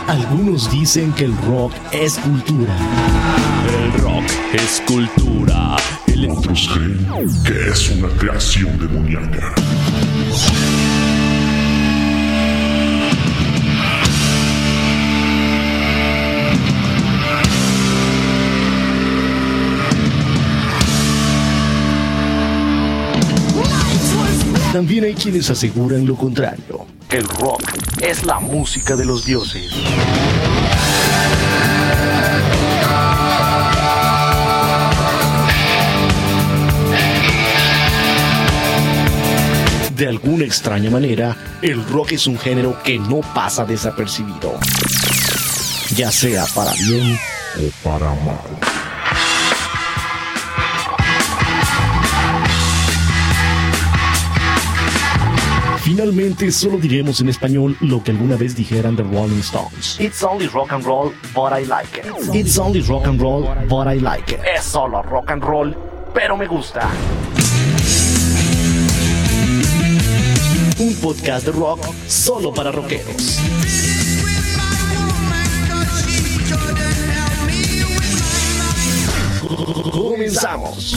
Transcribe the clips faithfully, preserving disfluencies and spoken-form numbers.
Algunos dicen que el rock es cultura. El rock es cultura. El... Otros creen que es una creación demoníaca. También hay quienes aseguran lo contrario, que el rock es la música de los dioses. De alguna extraña manera, el rock es un género que no pasa desapercibido, ya sea para bien o para mal. Finalmente, solo diremos en español lo que alguna vez dijeran The Rolling Stones. It's only rock and roll, but I like it. It's only rock and roll, but I like it. Es solo rock and roll, pero me gusta. Un podcast de rock solo para rockeros. Comenzamos.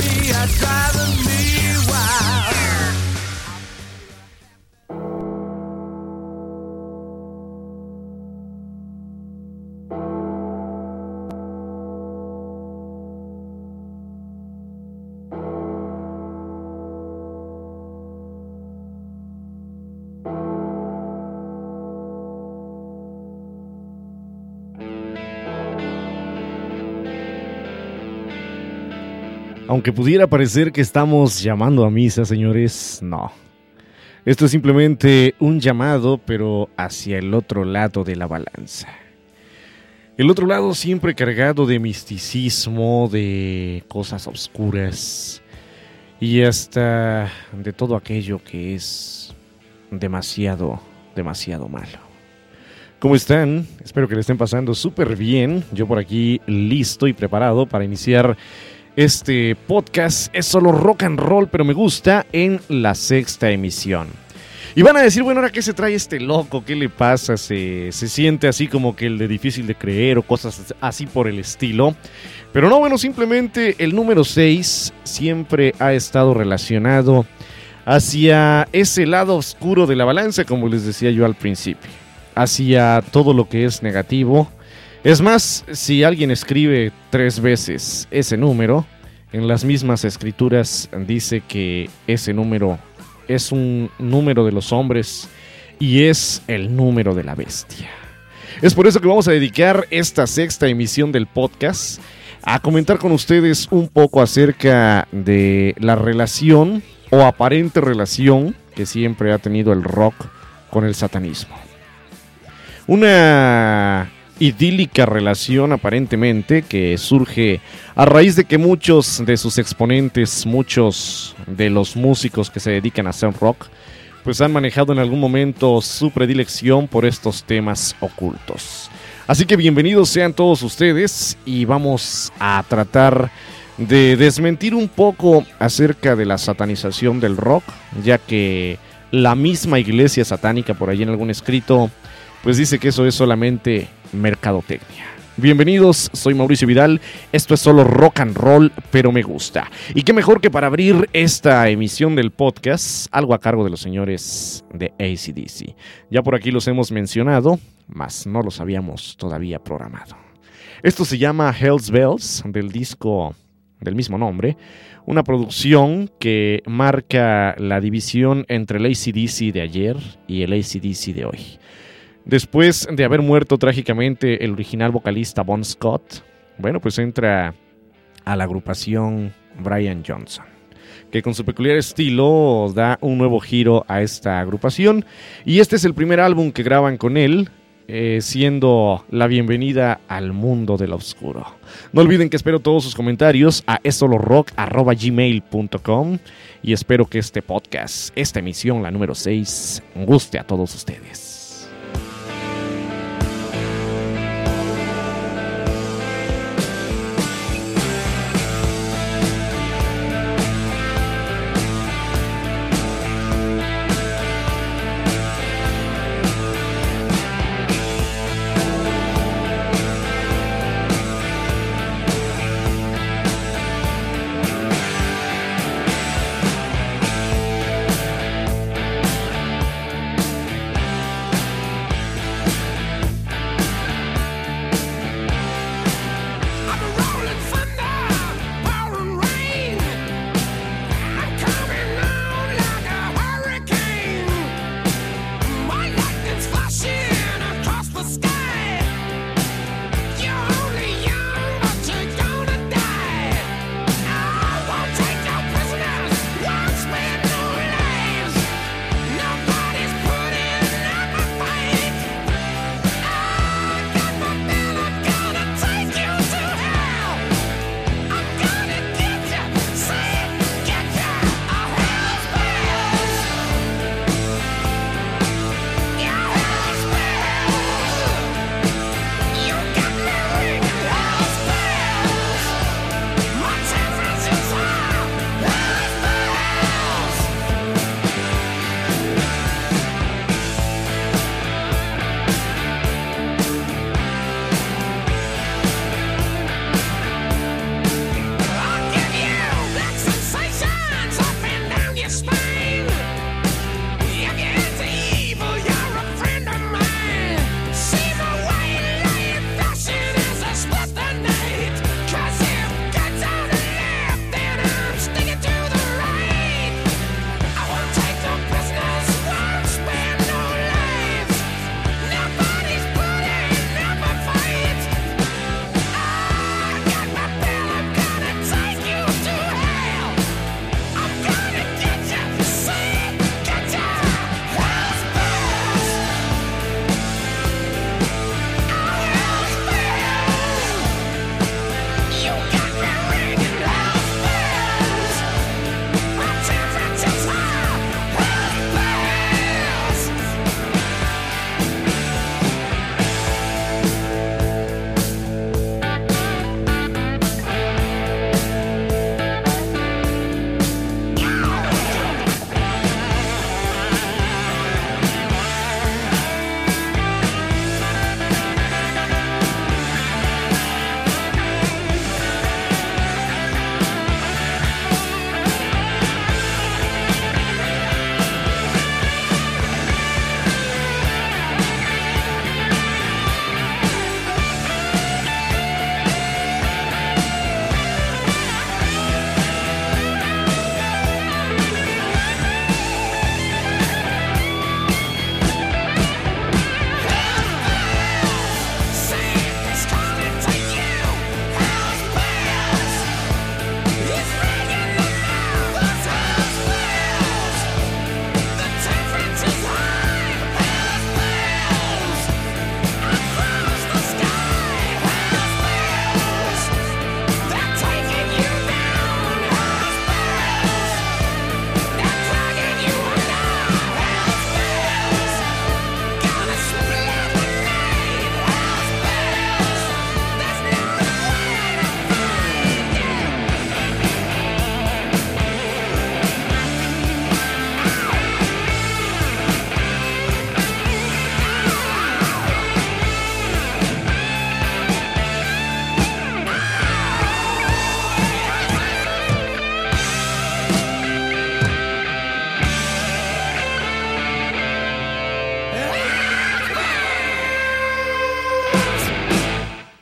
Aunque pudiera parecer que estamos llamando a misa, señores, no. Esto es simplemente un llamado, pero hacia el otro lado de la balanza. El otro lado siempre cargado de misticismo, de cosas oscuras y hasta de todo aquello que es demasiado, demasiado malo. ¿Cómo están? Espero que le estén pasando súper bien. Yo por aquí listo y preparado para iniciar este podcast. Es solo rock and roll, pero me gusta, en la sexta emisión. Y van a decir, bueno, ¿ahora qué se trae este loco? ¿Qué le pasa? ¿Se, se siente así como que el de difícil de creer o cosas así por el estilo? Pero no, bueno, simplemente el número seis siempre ha estado relacionado hacia ese lado oscuro de la balanza, como les decía yo al principio, hacia todo lo que es negativo. Es más, si alguien escribe tres veces ese número, en las mismas escrituras dice que ese número es un número de los hombres y es el número de la bestia. Es por eso que vamos a dedicar esta sexta emisión del podcast a comentar con ustedes un poco acerca de la relación o aparente relación que siempre ha tenido el rock con el satanismo. Una idílica relación aparentemente que surge a raíz de que muchos de sus exponentes, muchos de los músicos que se dedican a hacer rock, pues han manejado en algún momento su predilección por estos temas ocultos. Así que bienvenidos sean todos ustedes y vamos a tratar de desmentir un poco acerca de la satanización del rock, ya que la misma iglesia satánica, por ahí en algún escrito, pues dice que eso es solamente mercadotecnia. Bienvenidos, soy Mauricio Vidal, esto es solo rock and roll, pero me gusta. Y qué mejor que para abrir esta emisión del podcast, algo a cargo de los señores de A C D C. Ya por aquí los hemos mencionado, mas no los habíamos todavía programado. Esto se llama Hell's Bells, del disco del mismo nombre, una producción que marca la división entre el A C D C de ayer y el A C D C de hoy. Después de haber muerto trágicamente el original vocalista Bon Scott, bueno, pues entra a la agrupación Brian Johnson, que con su peculiar estilo da un nuevo giro a esta agrupación. Y este es el primer álbum que graban con él, eh, siendo la bienvenida al mundo del oscuro. No olviden que espero todos sus comentarios a esolorock arroba gmail punto com y espero que este podcast, esta emisión, la número seis, guste a todos ustedes.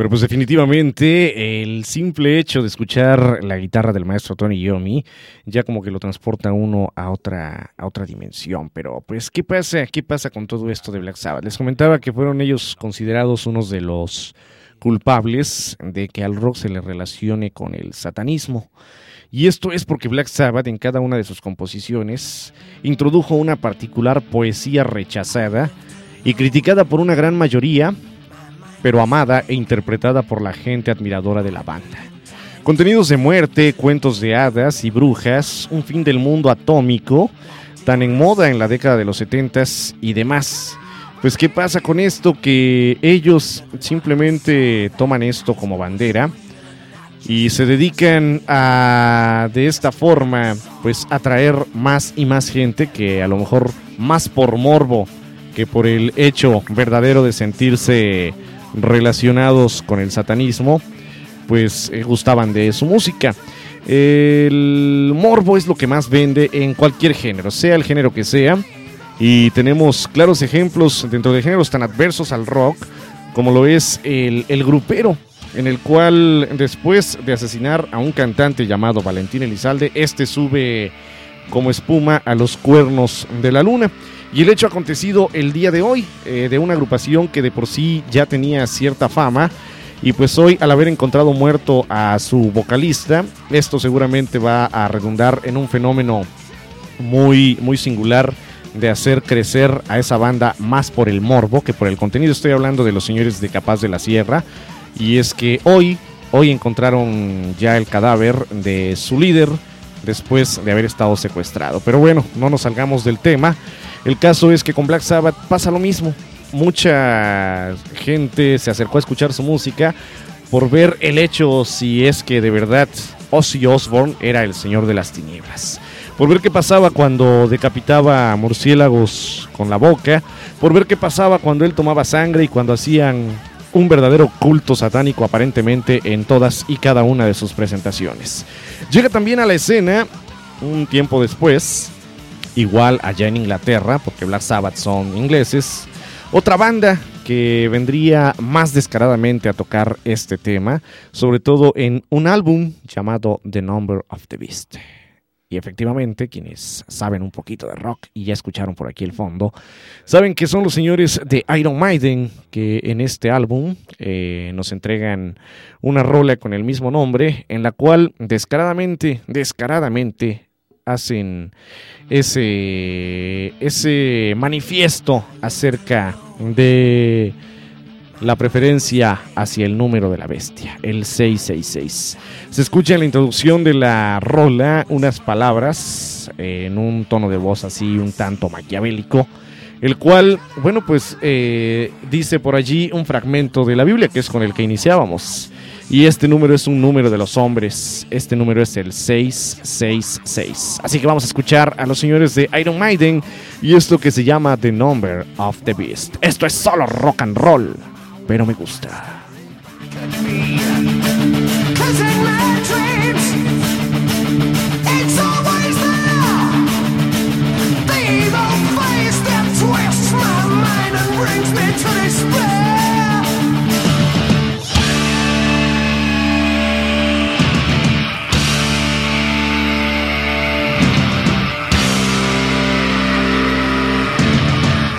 Pero pues definitivamente el simple hecho de escuchar la guitarra del maestro Tony Iommi ya como que lo transporta a uno a otra, a otra dimensión. Pero pues, ¿qué pasa? ¿Qué pasa con todo esto de Black Sabbath? Les comentaba que fueron ellos considerados unos de los culpables de que al rock se le relacione con el satanismo. Y esto es porque Black Sabbath en cada una de sus composiciones introdujo una particular poesía rechazada y criticada por una gran mayoría, pero amada e interpretada por la gente admiradora de la banda. Contenidos de muerte, cuentos de hadas y brujas, un fin del mundo atómico, tan en moda en la década de los setentas y demás. Pues, ¿qué pasa con esto? Que ellos simplemente toman esto como bandera y se dedican a, de esta forma, pues atraer más y más gente que a lo mejor más por morbo que por el hecho verdadero de sentirse relacionados con el satanismo, pues eh, gustaban de su música. El morbo es lo que más vende en cualquier género, sea el género que sea, y tenemos claros ejemplos dentro de géneros tan adversos al rock como lo es el, el grupero, en el cual después de asesinar a un cantante llamado Valentín Elizalde, este sube como espuma a los cuernos de la luna. Y el hecho acontecido el día de hoy, eh, de una agrupación que de por sí ya tenía cierta fama, y pues hoy, al haber encontrado muerto a su vocalista, esto seguramente va a redundar en un fenómeno muy, muy singular de hacer crecer a esa banda más por el morbo que por el contenido. Estoy hablando de los señores de Capaz de la Sierra, y es que hoy, hoy encontraron ya el cadáver de su líder después de haber estado secuestrado. Pero bueno, no nos salgamos del tema. El caso es que con Black Sabbath pasa lo mismo. Mucha gente se acercó a escuchar su música por ver el hecho si es que de verdad Ozzy Osbourne era el señor de las tinieblas. Por ver qué pasaba cuando decapitaba murciélagos con la boca. Por ver qué pasaba cuando él tomaba sangre y cuando hacían un verdadero culto satánico aparentemente en todas y cada una de sus presentaciones. Llega también a la escena un tiempo después, igual allá en Inglaterra, porque Black Sabbath son ingleses, otra banda que vendría más descaradamente a tocar este tema, sobre todo en un álbum llamado The Number of the Beast. Y efectivamente, quienes saben un poquito de rock y ya escucharon por aquí el fondo, saben que son los señores de Iron Maiden, que en este álbum eh, nos entregan una rola con el mismo nombre, en la cual descaradamente, descaradamente hacen ese, ese manifiesto acerca de la preferencia hacia el número de la bestia, el seiscientos sesenta y seis. Se escucha en la introducción de la rola unas palabras eh, en un tono de voz así un tanto maquiavélico, el cual, bueno, pues eh, dice por allí un fragmento de la Biblia, que es con el que iniciábamos. Y este número es un número de los hombres. Este número es el seiscientos sesenta y seis. Así que vamos a escuchar a los señores de Iron Maiden y esto que se llama The Number of the Beast. Esto es solo rock and roll, pero me gusta.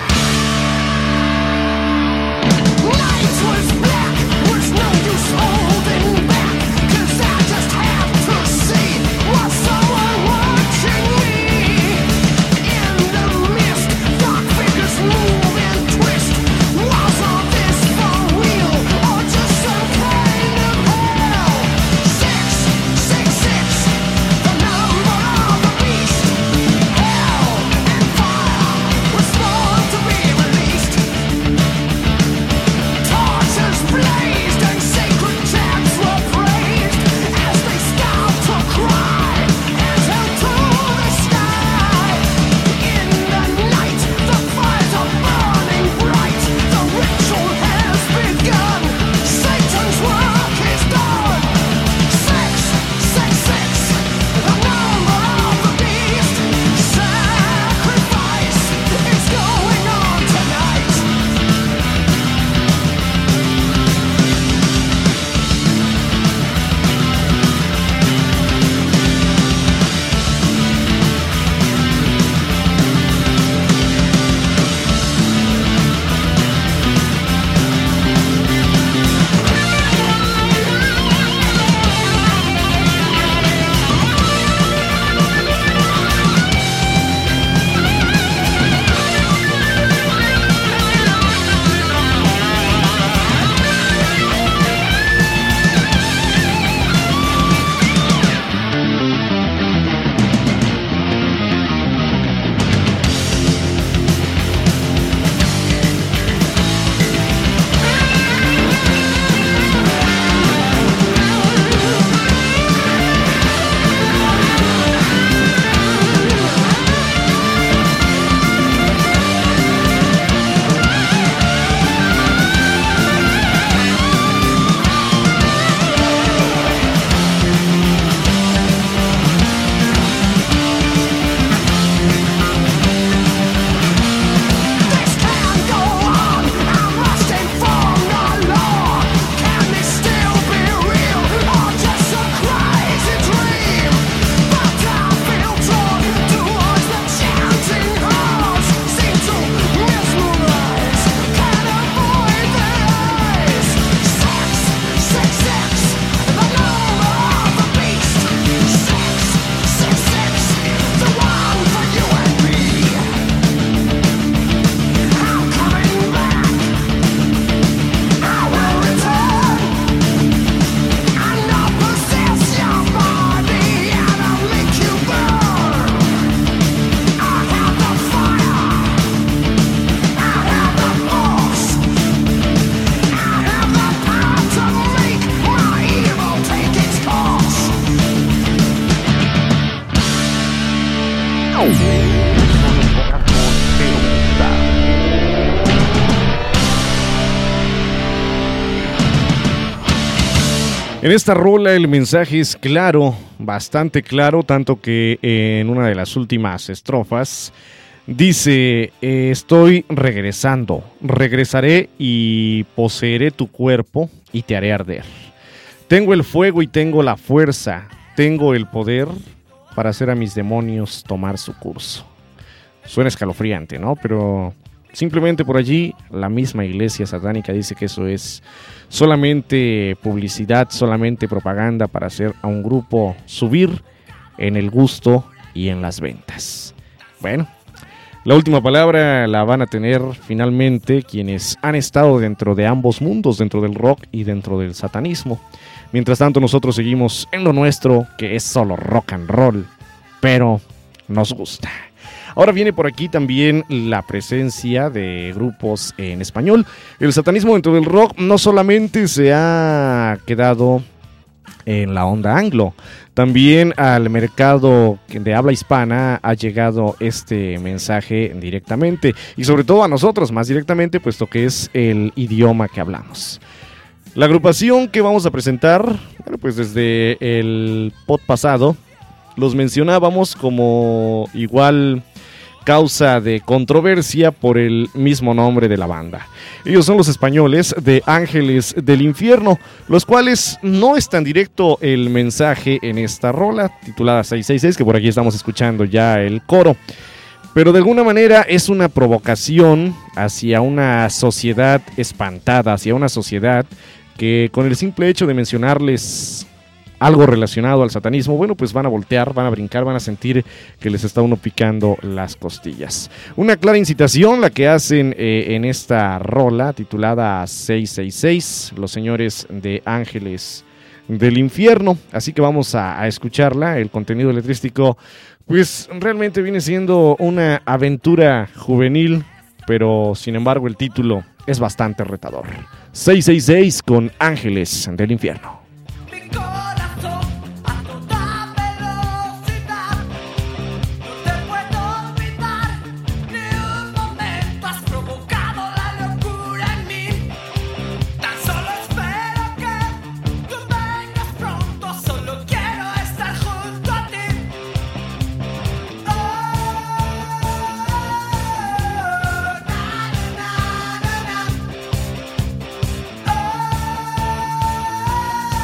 Night was black, was no use. Oh. En esta rola el mensaje es claro, bastante claro, tanto que en una de las últimas estrofas dice, eh, estoy regresando, regresaré y poseeré tu cuerpo y te haré arder. Tengo el fuego y tengo la fuerza, tengo el poder para hacer a mis demonios tomar su curso. Suena escalofriante, ¿no? Pero simplemente por allí la misma iglesia satánica dice que eso es solamente publicidad, solamente propaganda para hacer a un grupo subir en el gusto y en las ventas. Bueno, la última palabra la van a tener finalmente quienes han estado dentro de ambos mundos, dentro del rock y dentro del satanismo. Mientras tanto nosotros seguimos en lo nuestro, que es solo rock and roll, pero nos gusta. Ahora viene por aquí también la presencia de grupos en español. El satanismo dentro del rock no solamente se ha quedado en la onda anglo, también al mercado de habla hispana ha llegado este mensaje directamente, y sobre todo a nosotros más directamente, puesto que es el idioma que hablamos. La agrupación que vamos a presentar, bueno, pues desde el pod pasado los mencionábamos como igual causa de controversia por el mismo nombre de la banda. Ellos son los españoles de Ángeles del Infierno, los cuales no es tan directo el mensaje en esta rola titulada seiscientos sesenta y seis, que por aquí estamos escuchando ya el coro, pero de alguna manera es una provocación hacia una sociedad espantada, hacia una sociedad que con el simple hecho de mencionarles algo relacionado al satanismo, bueno, pues van a voltear, van a brincar, van a sentir que les está uno picando las costillas. Una clara incitación la que hacen eh, en esta rola titulada seiscientos sesenta y seis, los señores de Ángeles del Infierno. Así que vamos a, a escucharla. El contenido letrístico, pues realmente viene siendo una aventura juvenil, pero sin embargo el título es bastante retador. seiscientos sesenta y seis con Ángeles del Infierno. Oh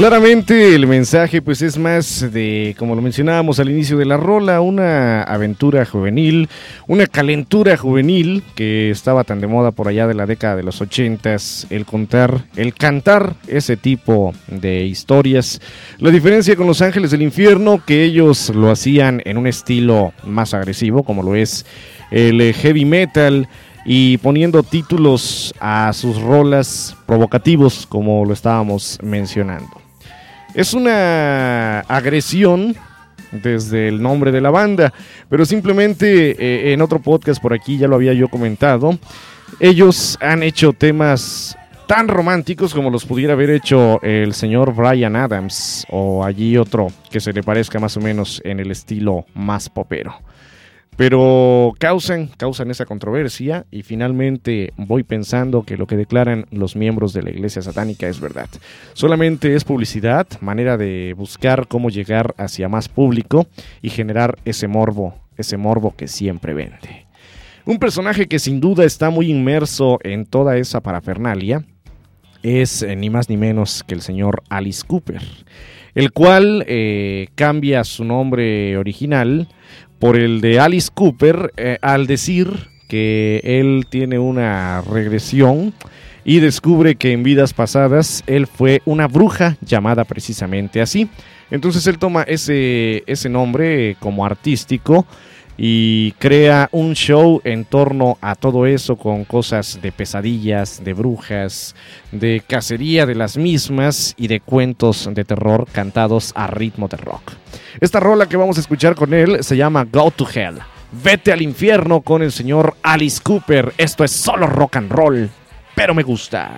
Claramente el mensaje pues es más de, como lo mencionábamos al inicio de la rola, una aventura juvenil, una calentura juvenil que estaba tan de moda por allá de la década de los ochentas, el contar, el cantar ese tipo de historias. La diferencia con Los Ángeles del Infierno, que ellos lo hacían en un estilo más agresivo, como lo es el heavy metal, y poniendo títulos a sus rolas provocativos, como lo estábamos mencionando. Es una agresión desde el nombre de la banda, pero simplemente eh, en otro podcast por aquí ya lo había yo comentado, ellos han hecho temas tan románticos como los pudiera haber hecho el señor Bryan Adams o allí otro que se le parezca más o menos en el estilo más popero. Pero causan, causan esa controversia y finalmente voy pensando que lo que declaran los miembros de la iglesia satánica es verdad. Solamente es publicidad, manera de buscar cómo llegar hacia más público y generar ese morbo, ese morbo que siempre vende. Un personaje que sin duda está muy inmerso en toda esa parafernalia es eh, ni más ni menos que el señor Alice Cooper, el cual eh, cambia su nombre original por el de Alice Cooper eh, al decir que él tiene una regresión y descubre que en vidas pasadas él fue una bruja llamada precisamente así. Entonces él toma ese, ese nombre como artístico y crea un show en torno a todo eso con cosas de pesadillas, de brujas, de cacería de las mismas y de cuentos de terror cantados a ritmo de rock. Esta rola que vamos a escuchar con él se llama Go to Hell. Vete al infierno con el señor Alice Cooper. Esto es solo rock and roll, pero me gusta.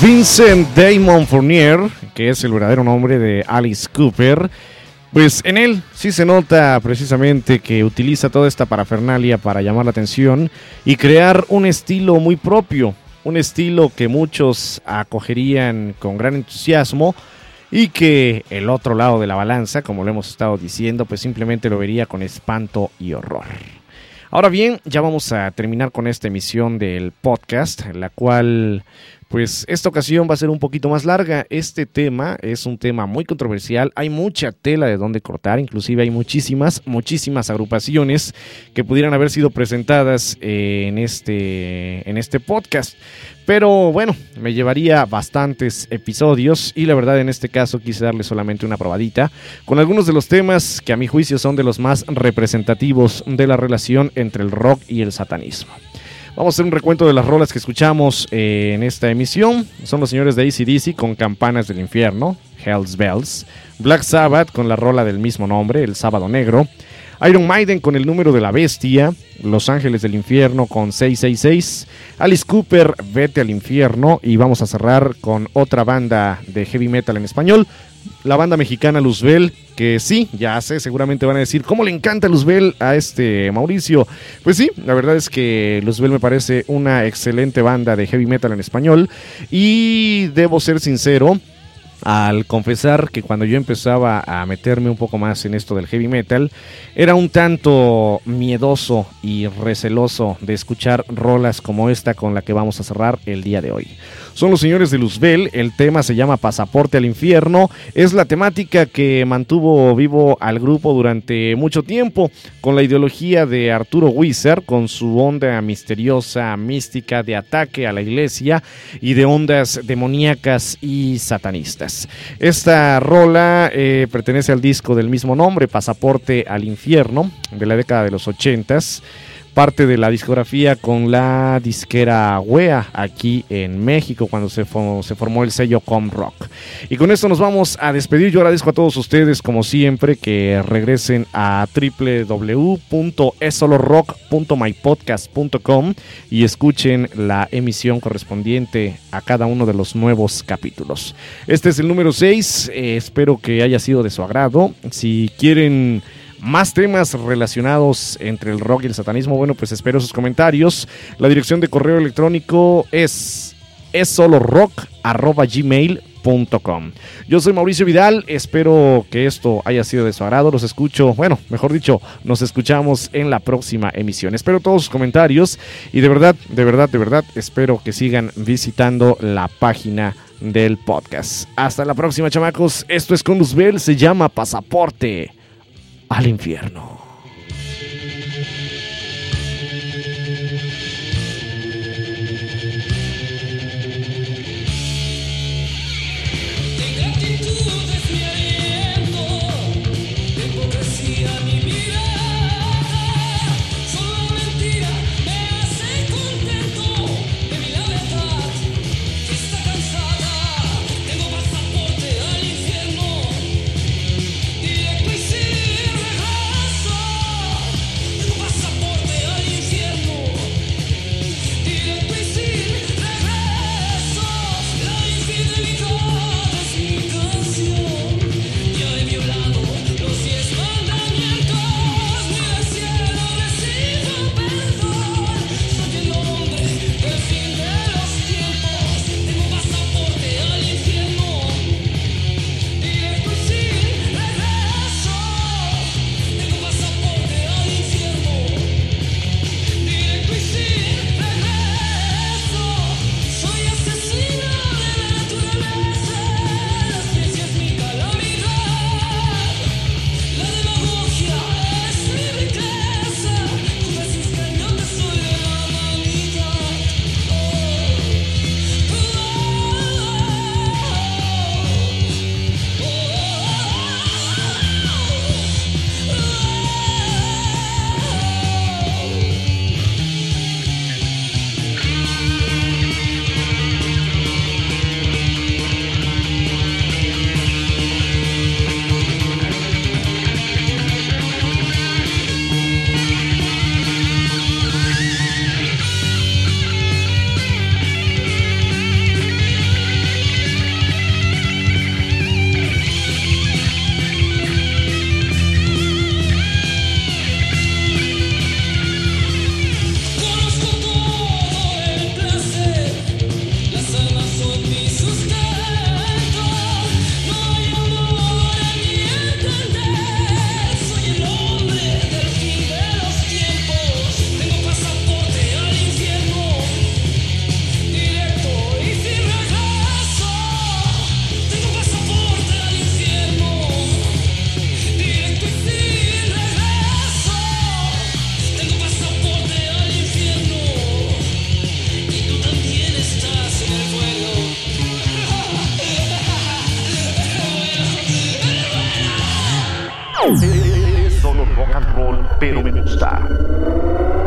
Vincent Damon Fournier, que es el verdadero nombre de Alice Cooper, pues en él sí se nota precisamente que utiliza toda esta parafernalia para llamar la atención y crear un estilo muy propio, un estilo que muchos acogerían con gran entusiasmo y que el otro lado de la balanza, como lo hemos estado diciendo, pues simplemente lo vería con espanto y horror. Ahora bien, ya vamos a terminar con esta emisión del podcast, la cual, pues esta ocasión va a ser un poquito más larga. Este tema es un tema muy controversial, hay mucha tela de donde cortar, inclusive hay muchísimas, muchísimas agrupaciones que pudieran haber sido presentadas eh, en, este, en este podcast. Pero bueno, me llevaría bastantes episodios y la verdad en este caso quise darle solamente una probadita con algunos de los temas que a mi juicio son de los más representativos de la relación entre el rock y el satanismo. Vamos a hacer un recuento de las rolas que escuchamos eh, en esta emisión. Son los señores de A C D C con Campanas del Infierno, Hell's Bells, Black Sabbath con la rola del mismo nombre, El Sábado Negro, Iron Maiden con El Número de la Bestia, Los Ángeles del Infierno con seiscientos sesenta y seis, Alice Cooper, Vete al Infierno, y vamos a cerrar con otra banda de heavy metal en español, la banda mexicana Luzbel, que sí, ya sé, seguramente van a decir, ¿cómo le encanta Luzbel a este Mauricio? Pues sí, la verdad es que Luzbel me parece una excelente banda de heavy metal en español, y debo ser sincero al confesar que cuando yo empezaba a meterme un poco más en esto del heavy metal, era un tanto miedoso y receloso de escuchar rolas como esta con la que vamos a cerrar el día de hoy. Son los señores de Luzbel, el tema se llama Pasaporte al Infierno, es la temática que mantuvo vivo al grupo durante mucho tiempo, con la ideología de Arturo Wizard, con su onda misteriosa, mística de ataque a la iglesia y de ondas demoníacas y satanistas. Esta rola eh, pertenece al disco del mismo nombre, Pasaporte al Infierno, de la década de los ochentas, parte de la discografía con la disquera W E A aquí en México cuando se, fo- se formó el sello Com Rock. Y con esto nos vamos a despedir. Yo agradezco a todos ustedes como siempre que regresen a doble u doble u doble u punto es solo rock punto my podcast punto com y escuchen la emisión correspondiente a cada uno de los nuevos capítulos. Este es el número seis, eh, espero que haya sido de su agrado. Si quieren más temas relacionados entre el rock y el satanismo, bueno, pues espero sus comentarios. La dirección de correo electrónico es es solo rock arroba gmail punto com. Yo soy Mauricio Vidal, espero que esto haya sido de su agrado. Los escucho, bueno, mejor dicho, nos escuchamos en la próxima emisión. Espero todos sus comentarios y de verdad, de verdad, de verdad, espero que sigan visitando la página del podcast. Hasta la próxima, chamacos. Esto es con Luzbel, se llama Pasaporte al Infierno. Pasaporte al infierno, directo y sin regazo. solo rock and roll, pero me gusta.